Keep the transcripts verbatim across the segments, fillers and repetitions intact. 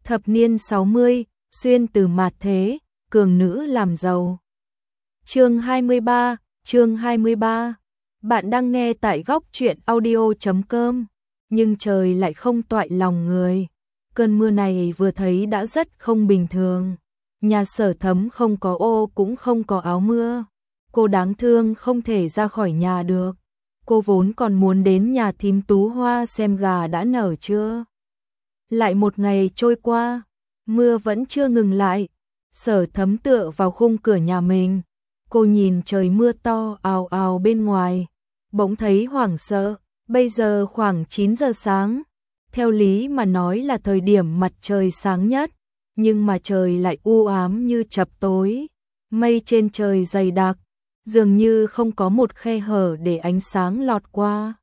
Thập niên sáu mươi, xuyên từ mạt thế, cường nữ làm giàu. Chương hai mươi ba, chương hai mươi ba. Bạn đang nghe tại góc truyện audio chấm com, nhưng trời lại không toại lòng người. Cơn mưa này vừa thấy đã rất không bình thường. Nhà Sở Thấm không có ô cũng không có áo mưa. Cô đáng thương không thể ra khỏi nhà được. Cô vốn còn muốn đến nhà thím Tú Hoa xem gà đã nở chưa. Lại một ngày trôi qua, mưa vẫn chưa ngừng lại. Sở Thấm tựa vào khung cửa nhà mình. Cô nhìn trời mưa to ào ào bên ngoài, bỗng thấy hoảng sợ. Bây giờ khoảng chín giờ sáng, theo lý mà nói là thời điểm mặt trời sáng nhất, nhưng mà trời lại u ám như chập tối. Mây trên trời dày đặc, dường như không có một khe hở để ánh sáng lọt qua.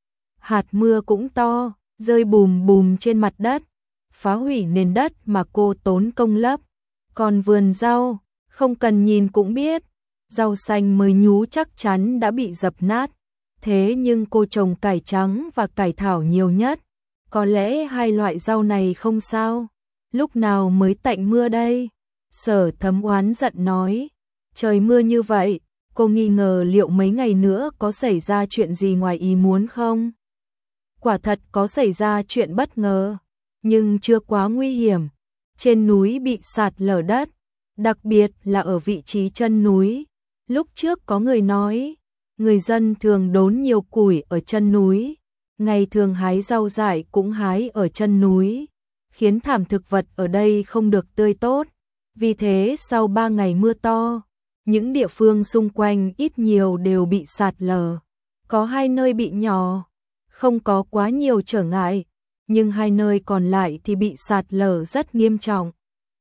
Hạt mưa cũng to, rơi bùm bùm trên mặt đất, phá hủy nền đất mà cô tốn công lấp. Còn vườn rau, không cần nhìn cũng biết, rau xanh mới nhú chắc chắn đã bị dập nát. Thế nhưng cô trồng cải trắng và cải thảo nhiều nhất. Có lẽ hai loại rau này không sao. Lúc nào mới tạnh mưa đây? Sở Thấm oán giận nói. Trời mưa như vậy, cô nghi ngờ liệu mấy ngày nữa có xảy ra chuyện gì ngoài ý muốn không? Quả thật có xảy ra chuyện bất ngờ, nhưng chưa quá nguy hiểm. Trên núi bị sạt lở đất, đặc biệt là ở vị trí chân núi. Lúc trước có người nói, người dân thường đốn nhiều củi ở chân núi, ngày thường hái rau dại cũng hái ở chân núi, khiến thảm thực vật ở đây không được tươi tốt. Vì thế sau ba ngày mưa to, những địa phương xung quanh ít nhiều đều bị sạt lở. Có hai nơi bị nhỏ, không có quá nhiều trở ngại, nhưng hai nơi còn lại thì bị sạt lở rất nghiêm trọng.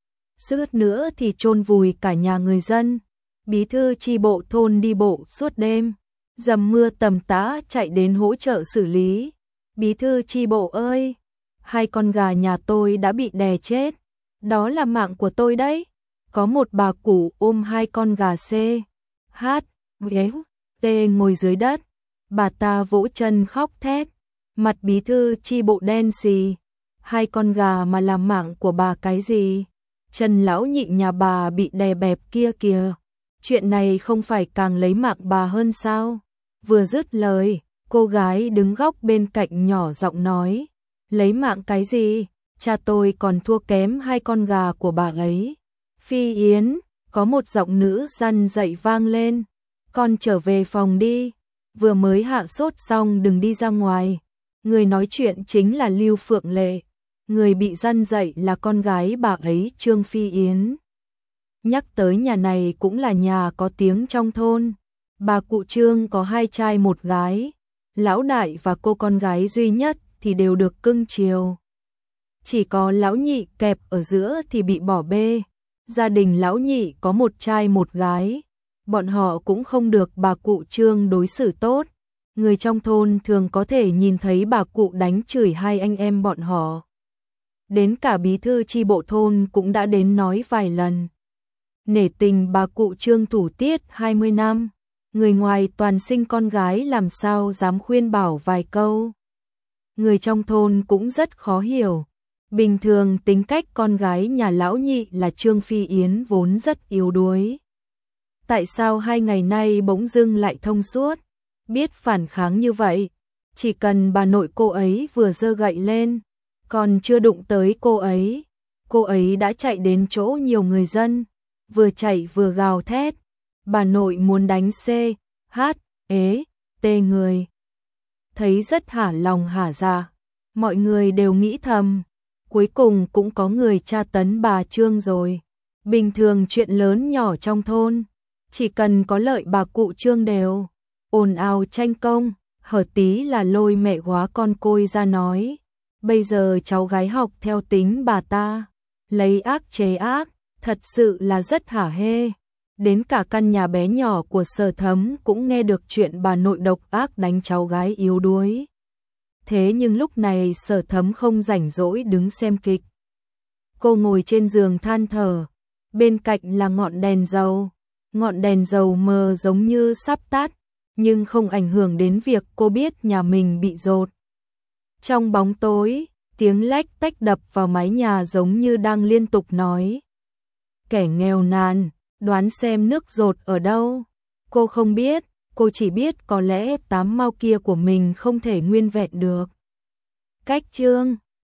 Suýt nữa thì chôn vùi cả nhà người dân. Bí thư chi bộ thôn đi bộ suốt đêm, dầm mưa tầm tã chạy đến hỗ trợ xử lý. Bí thư chi bộ ơi, hai con gà nhà tôi đã bị đè chết, đó là mạng của tôi đấy. Có một bà cụ ôm hai con gà C, H, ghé, T ngồi dưới đất, bà ta vỗ chân khóc thét, mặt bí thư chi bộ đen xì. Hai con gà mà làm mạng của bà cái gì? Trần lão nhị nhà bà bị đè bẹp kia kìa. Chuyện này không phải càng lấy mạng bà hơn sao? Vừa dứt lời, cô gái đứng góc bên cạnh nhỏ giọng nói, lấy mạng cái gì? Cha tôi còn thua kém hai con gà của bà ấy. Phi Yến, có một giọng nữ răn dậy vang lên, con trở về phòng đi, vừa mới hạ sốt xong đừng đi ra ngoài. Người nói chuyện chính là Lưu Phượng Lệ, người bị răn dậy là con gái bà ấy Trương Phi Yến. Nhắc tới nhà này cũng là nhà có tiếng trong thôn. Bà cụ Trương có hai trai một gái, lão đại và cô con gái duy nhất thì đều được cưng chiều. Chỉ có lão nhị kẹp ở giữa thì bị bỏ bê. Gia đình lão nhị có một trai một gái, bọn họ cũng không được bà cụ Trương đối xử tốt. Người trong thôn thường có thể nhìn thấy bà cụ đánh chửi hai anh em bọn họ. Đến cả bí thư chi bộ thôn cũng đã đến nói vài lần. Nể tình bà cụ Trương thủ tiết hai mươi năm, người ngoài toàn sinh con gái làm sao dám khuyên bảo vài câu. Người trong thôn cũng rất khó hiểu. Bình thường tính cách con gái nhà lão nhị là Trương Phi Yến vốn rất yếu đuối. Tại sao hai ngày nay bỗng dưng lại thông suốt, biết phản kháng như vậy? Chỉ cần bà nội cô ấy vừa giơ gậy lên, còn chưa đụng tới cô ấy, cô ấy đã chạy đến chỗ nhiều người dân, vừa chạy vừa gào thét. Bà nội muốn đánh C, H, ế, T người. Thấy rất hả lòng hả dạ, mọi người đều nghĩ thầm, cuối cùng cũng có người tra tấn bà Trương rồi. Bình thường chuyện lớn nhỏ trong thôn, chỉ cần có lợi bà cụ Trương đều ồn ào tranh công. Hở tí là lôi mẹ góa con côi ra nói, bây giờ cháu gái học theo tính bà ta, lấy ác chế ác, thật sự là rất hả hê. Đến cả căn nhà bé nhỏ của Sở Thấm cũng nghe được chuyện bà nội độc ác đánh cháu gái yếu đuối. Thế nhưng lúc này Sở Thấm không rảnh rỗi đứng xem kịch. Cô ngồi trên giường than thở, bên cạnh là ngọn đèn dầu. Ngọn đèn dầu mờ giống như sắp tắt, nhưng không ảnh hưởng đến việc cô biết nhà mình bị dột. Trong bóng tối, Tiếng lách tách đập vào mái nhà giống như đang liên tục nói. Kẻ nghèo nàn, đoán xem nước dột ở đâu. Cô không biết, cô chỉ biết có lẽ tám mao kia của mình không thể nguyên vẹn được. Cách chương